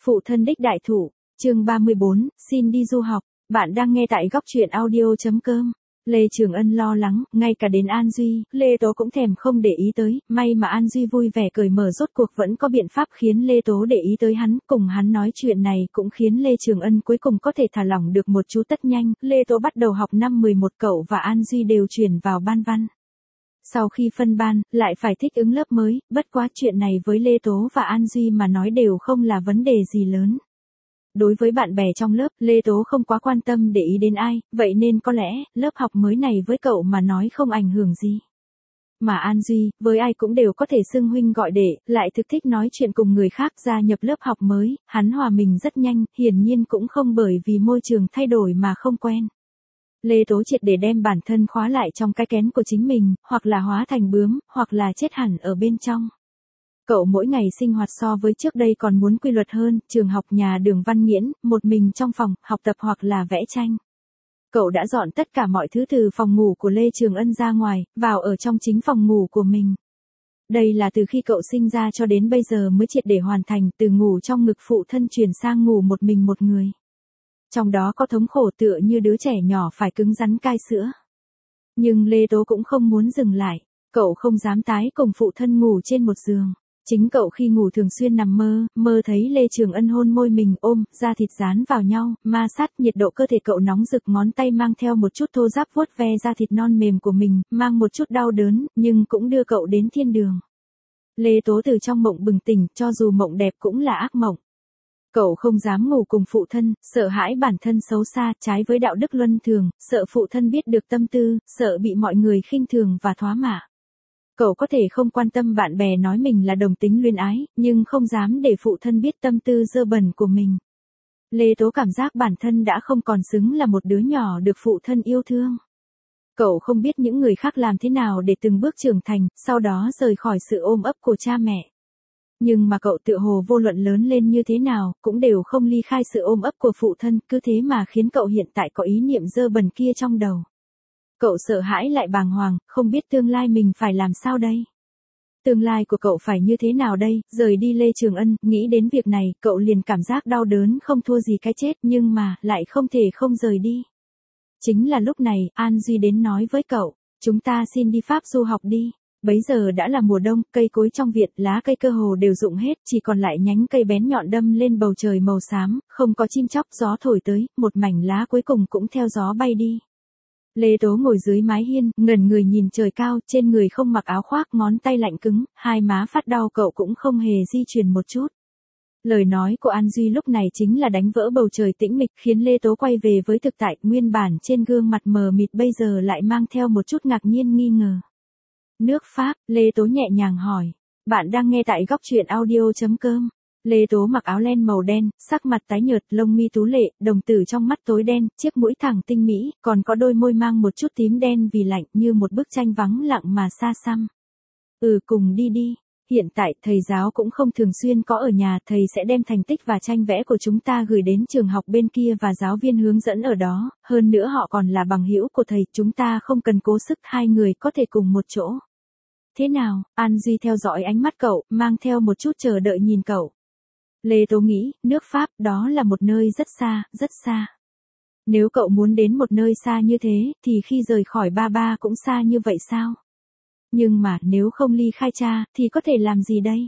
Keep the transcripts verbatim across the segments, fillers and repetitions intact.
Phụ thân đích đại thụ, chương ba mươi bốn, xin đi du học. Bạn đang nghe tại góc truyện audio.com. Lê Trường Ân lo lắng, ngay cả đến An Duy, Lê Tố cũng thèm không để ý tới, may mà An Duy vui vẻ cởi mở rốt cuộc vẫn có biện pháp khiến Lê Tố để ý tới hắn, cùng hắn nói chuyện này cũng khiến Lê Trường Ân cuối cùng có thể thả lỏng được một chút. Tất nhanh, Lê Tố bắt đầu học năm mười một, cậu và An Duy đều chuyển vào ban văn. Sau khi phân ban, lại phải thích ứng lớp mới, bất quá chuyện này với Lê Tố và An Duy mà nói đều không là vấn đề gì lớn. Đối với bạn bè trong lớp, Lê Tố không quá quan tâm để ý đến ai, vậy nên có lẽ, lớp học mới này với cậu mà nói không ảnh hưởng gì. Mà An Duy, với ai cũng đều có thể xưng huynh gọi đệ, lại thực thích nói chuyện cùng người khác. Gia nhập lớp học mới, hắn hòa mình rất nhanh, hiển nhiên cũng không bởi vì môi trường thay đổi mà không quen. Lê Tố triệt để đem bản thân khóa lại trong cái kén của chính mình, hoặc là hóa thành bướm, hoặc là chết hẳn ở bên trong. Cậu mỗi ngày sinh hoạt so với trước đây còn muốn quy luật hơn, trường học nhà Đường Văn Nghiễn, một mình trong phòng, học tập hoặc là vẽ tranh. Cậu đã dọn tất cả mọi thứ từ phòng ngủ của Lê Trường Ân ra ngoài, vào ở trong chính phòng ngủ của mình. Đây là từ khi cậu sinh ra cho đến bây giờ mới triệt để hoàn thành, từ ngủ trong ngực phụ thân chuyển sang ngủ một mình một người. Trong đó có thống khổ tựa như đứa trẻ nhỏ phải cứng rắn cai sữa. Nhưng Lê Tố cũng không muốn dừng lại, cậu không dám tái cùng phụ thân ngủ trên một giường. Chính cậu khi ngủ thường xuyên nằm mơ, mơ thấy Lê Trường Ân hôn môi mình, ôm, da thịt dán vào nhau, ma sát, nhiệt độ cơ thể cậu nóng rực, ngón tay mang theo một chút thô ráp vuốt ve da thịt non mềm của mình, mang một chút đau đớn, nhưng cũng đưa cậu đến thiên đường. Lê Tố từ trong mộng bừng tỉnh, cho dù mộng đẹp cũng là ác mộng. Cậu không dám ngủ cùng phụ thân, sợ hãi bản thân xấu xa, trái với đạo đức luân thường, sợ phụ thân biết được tâm tư, sợ bị mọi người khinh thường và thoá mạ. Cậu có thể không quan tâm bạn bè nói mình là đồng tính luyến ái, nhưng không dám để phụ thân biết tâm tư dơ bẩn của mình. Lê Tố cảm giác bản thân đã không còn xứng là một đứa nhỏ được phụ thân yêu thương. Cậu không biết những người khác làm thế nào để từng bước trưởng thành, sau đó rời khỏi sự ôm ấp của cha mẹ. Nhưng mà cậu tựa hồ vô luận lớn lên như thế nào, cũng đều không ly khai sự ôm ấp của phụ thân, cứ thế mà khiến cậu hiện tại có ý niệm dơ bẩn kia trong đầu. Cậu sợ hãi lại bàng hoàng, không biết tương lai mình phải làm sao đây. Tương lai của cậu phải như thế nào đây, rời đi Lê Trường Ân, nghĩ đến việc này, cậu liền cảm giác đau đớn không thua gì cái chết, nhưng mà, lại không thể không rời đi. Chính là lúc này, An Duy đến nói với cậu, chúng ta xin đi Pháp du học đi. Bấy giờ đã là mùa đông, cây cối trong viện, lá cây cơ hồ đều rụng hết, chỉ còn lại nhánh cây bén nhọn đâm lên bầu trời màu xám, không có chim chóc, gió thổi tới, một mảnh lá cuối cùng cũng theo gió bay đi. Lê Tố ngồi dưới mái hiên, ngẩn người nhìn trời cao, trên người không mặc áo khoác, ngón tay lạnh cứng, hai má phát đau, cậu cũng không hề di chuyển một chút. Lời nói của An Duy lúc này chính là đánh vỡ bầu trời tĩnh mịch, khiến Lê Tố quay về với thực tại, nguyên bản trên gương mặt mờ mịt bây giờ lại mang theo một chút ngạc nhiên nghi ngờ. Nước Pháp, Lê Tố nhẹ nhàng hỏi. Bạn đang nghe tại góc truyện audio.com. Lê Tố mặc áo len màu đen, sắc mặt tái nhợt, lông mi tú lệ, đồng tử trong mắt tối đen, chiếc mũi thẳng tinh mỹ, còn có đôi môi mang một chút tím đen vì lạnh, như một bức tranh vắng lặng mà xa xăm. Ừ, cùng đi đi. Hiện tại, thầy giáo cũng không thường xuyên có ở nhà, thầy sẽ đem thành tích và tranh vẽ của chúng ta gửi đến trường học bên kia và giáo viên hướng dẫn ở đó, hơn nữa họ còn là bằng hữu của thầy, chúng ta không cần cố sức, hai người có thể cùng một chỗ. Thế nào? An Duy theo dõi ánh mắt cậu, mang theo một chút chờ đợi nhìn cậu. Lê Tố nghĩ, nước Pháp, đó là một nơi rất xa, rất xa. Nếu cậu muốn đến một nơi xa như thế, thì khi rời khỏi ba ba cũng xa như vậy sao? Nhưng mà, nếu không ly khai cha, thì có thể làm gì đây?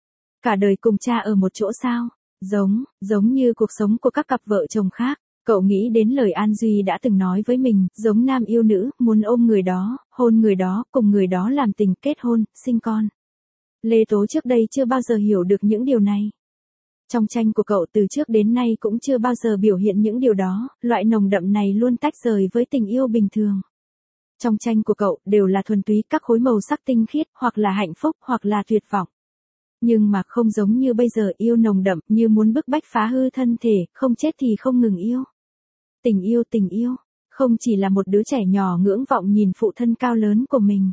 Cả đời cùng cha ở một chỗ sao? Giống, giống như cuộc sống của các cặp vợ chồng khác. Cậu nghĩ đến lời An Duy đã từng nói với mình, giống nam yêu nữ, muốn ôm người đó, hôn người đó, cùng người đó làm tình, kết hôn, sinh con. Lê Tố trước đây chưa bao giờ hiểu được những điều này. Trong tranh của cậu từ trước đến nay cũng chưa bao giờ biểu hiện những điều đó, loại nồng đậm này luôn tách rời với tình yêu bình thường. Trong tranh của cậu đều là thuần túy các khối màu sắc tinh khiết, hoặc là hạnh phúc, hoặc là tuyệt vọng. Nhưng mà không giống như bây giờ, yêu nồng đậm, như muốn bức bách phá hư thân thể, không chết thì không ngừng yêu. Tình yêu, tình yêu, không chỉ là một đứa trẻ nhỏ ngưỡng vọng nhìn phụ thân cao lớn của mình.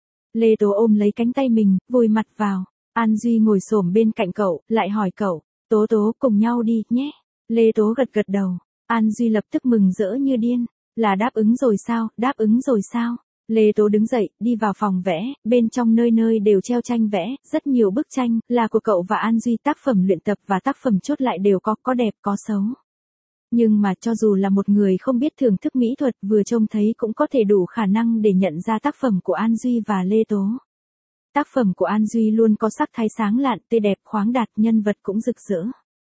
Lê Tố ôm lấy cánh tay mình, vùi mặt vào. An Duy ngồi xổm bên cạnh cậu, lại hỏi cậu, Tố Tố cùng nhau đi, nhé. Lê Tố gật gật đầu. An Duy lập tức mừng rỡ như điên. Là đáp ứng rồi sao, đáp ứng rồi sao? Lê Tố đứng dậy, đi vào phòng vẽ, bên trong nơi nơi đều treo tranh vẽ, rất nhiều bức tranh, là của cậu và An Duy, tác phẩm luyện tập và tác phẩm chốt lại đều có, có đẹp có xấu. Nhưng mà cho dù là một người không biết thưởng thức mỹ thuật vừa trông thấy cũng có thể đủ khả năng để nhận ra tác phẩm của An Duy và Lê Tố. Tác phẩm của An Duy luôn có sắc thái sáng lạn, tươi đẹp khoáng đạt, nhân vật cũng rực rỡ.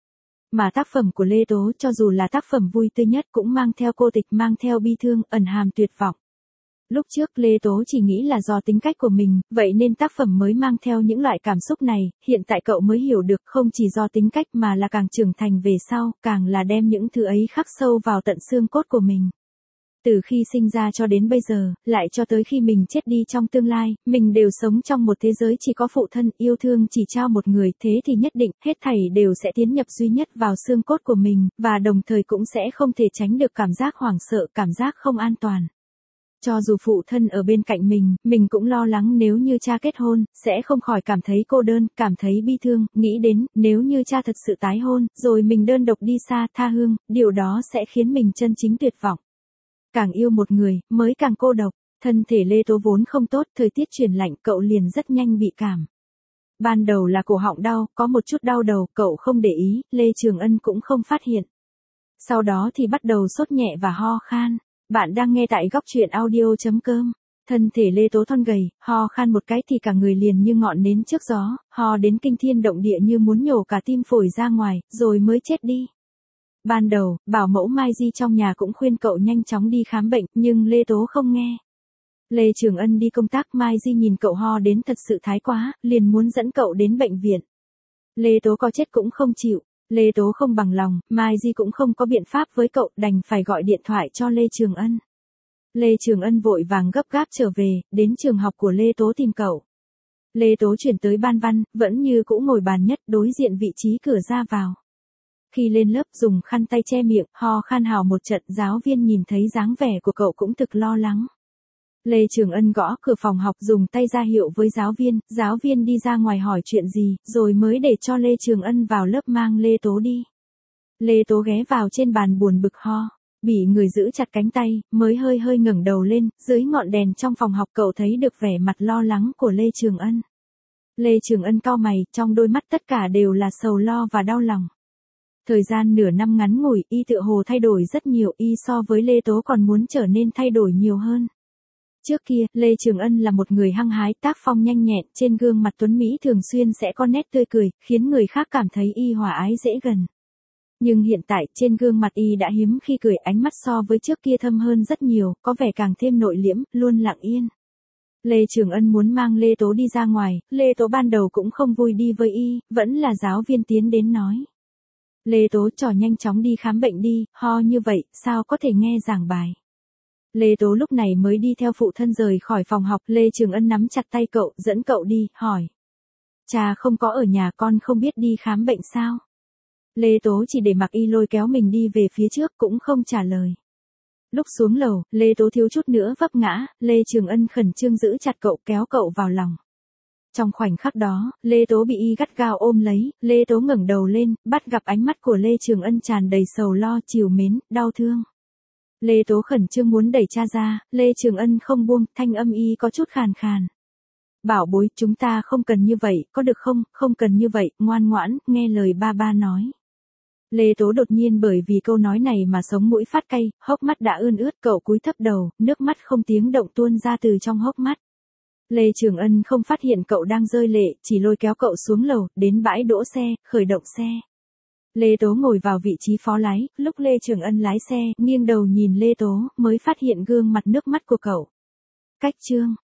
Mà tác phẩm của Lê Tố cho dù là tác phẩm vui tươi nhất cũng mang theo cô tịch, mang theo bi thương, ẩn hàm tuyệt vọng. Lúc trước Lê Tố chỉ nghĩ là do tính cách của mình, vậy nên tác phẩm mới mang theo những loại cảm xúc này, hiện tại cậu mới hiểu được không chỉ do tính cách mà là càng trưởng thành về sau, càng là đem những thứ ấy khắc sâu vào tận xương cốt của mình. Từ khi sinh ra cho đến bây giờ, lại cho tới khi mình chết đi trong tương lai, mình đều sống trong một thế giới chỉ có phụ thân, yêu thương chỉ trao một người, thế thì nhất định, hết thảy đều sẽ tiến nhập duy nhất vào xương cốt của mình, và đồng thời cũng sẽ không thể tránh được cảm giác hoảng sợ, cảm giác không an toàn. Cho dù phụ thân ở bên cạnh mình, mình cũng lo lắng nếu như cha kết hôn, sẽ không khỏi cảm thấy cô đơn, cảm thấy bi thương, nghĩ đến, nếu như cha thật sự tái hôn, rồi mình đơn độc đi xa, tha hương, điều đó sẽ khiến mình chân chính tuyệt vọng. Càng yêu một người, mới càng cô độc, thân thể Lê Tố vốn không tốt, thời tiết chuyển lạnh cậu liền rất nhanh bị cảm. Ban đầu là cổ họng đau, có một chút đau đầu, cậu không để ý, Lê Trường Ân cũng không phát hiện. Sau đó thì bắt đầu sốt nhẹ và ho khan. Bạn đang nghe tại góc truyện audio chấm com. Thân thể Lê Tố thon gầy, ho khan một cái thì cả người liền như ngọn nến trước gió, ho đến kinh thiên động địa như muốn nhổ cả tim phổi ra ngoài, rồi mới chết đi. Ban đầu, bảo mẫu Mai Di trong nhà cũng khuyên cậu nhanh chóng đi khám bệnh, nhưng Lê Tố không nghe. Lê Trường Ân đi công tác, Mai Di nhìn cậu ho đến thật sự thái quá, liền muốn dẫn cậu đến bệnh viện. Lê Tố có chết cũng không chịu. Lê Tố không bằng lòng, Mai Di cũng không có biện pháp với cậu, đành phải gọi điện thoại cho Lê Trường Ân. Lê Trường Ân vội vàng gấp gáp trở về, đến trường học của Lê Tố tìm cậu. Lê Tố chuyển tới ban văn, vẫn như cũ ngồi bàn nhất, đối diện vị trí cửa ra vào. Khi lên lớp dùng khăn tay che miệng, ho khan hào một trận, giáo viên nhìn thấy dáng vẻ của cậu cũng thực lo lắng. Lê Trường Ân gõ cửa phòng học dùng tay ra hiệu với giáo viên, giáo viên đi ra ngoài hỏi chuyện gì, rồi mới để cho Lê Trường Ân vào lớp mang Lê Tố đi. Lê Tố ghé vào trên bàn buồn bực ho, bị người giữ chặt cánh tay, mới hơi hơi ngẩng đầu lên, dưới ngọn đèn trong phòng học cậu thấy được vẻ mặt lo lắng của Lê Trường Ân. Lê Trường Ân cau mày, trong đôi mắt tất cả đều là sầu lo và đau lòng. Thời gian nửa năm ngắn ngủi, y tựa hồ thay đổi rất nhiều, y so với Lê Tố còn muốn trở nên thay đổi nhiều hơn. Trước kia, Lê Trường Ân là một người hăng hái, tác phong nhanh nhẹn, trên gương mặt tuấn Mỹ thường xuyên sẽ có nét tươi cười, khiến người khác cảm thấy y hòa ái dễ gần. Nhưng hiện tại, trên gương mặt y đã hiếm khi cười, ánh mắt so với trước kia thâm hơn rất nhiều, có vẻ càng thêm nội liễm, luôn lặng yên. Lê Trường Ân muốn mang Lê Tố đi ra ngoài, Lê Tố ban đầu cũng không vui đi với y, vẫn là giáo viên tiến đến nói. Lê Tố trò nhanh chóng đi khám bệnh đi, ho như vậy, sao có thể nghe giảng bài. Lê Tố lúc này mới đi theo phụ thân rời khỏi phòng học, Lê Trường Ân nắm chặt tay cậu, dẫn cậu đi, hỏi. Cha không có ở nhà, con không biết đi khám bệnh sao? Lê Tố chỉ để mặc y lôi kéo mình đi về phía trước, cũng không trả lời. Lúc xuống lầu, Lê Tố thiếu chút nữa vấp ngã, Lê Trường Ân khẩn trương giữ chặt cậu, kéo cậu vào lòng. Trong khoảnh khắc đó, Lê Tố bị y gắt gao ôm lấy, Lê Tố ngẩng đầu lên, bắt gặp ánh mắt của Lê Trường Ân tràn đầy sầu lo, trìu mến, đau thương. Lê Tố khẩn trương muốn đẩy cha ra, Lê Trường Ân không buông, thanh âm y có chút khàn khàn. Bảo bối, chúng ta không cần như vậy, có được không, không cần như vậy, ngoan ngoãn, nghe lời ba ba nói. Lê Tố đột nhiên bởi vì câu nói này mà sống mũi phát cay, hốc mắt đã ươn ướt, cậu cúi thấp đầu, nước mắt không tiếng động tuôn ra từ trong hốc mắt. Lê Trường Ân không phát hiện cậu đang rơi lệ, chỉ lôi kéo cậu xuống lầu, đến bãi đỗ xe, khởi động xe. Lê Tố ngồi vào vị trí phó lái, lúc Lê Trường Ân lái xe, nghiêng đầu nhìn Lê Tố, mới phát hiện gương mặt nước mắt của cậu. Cách chương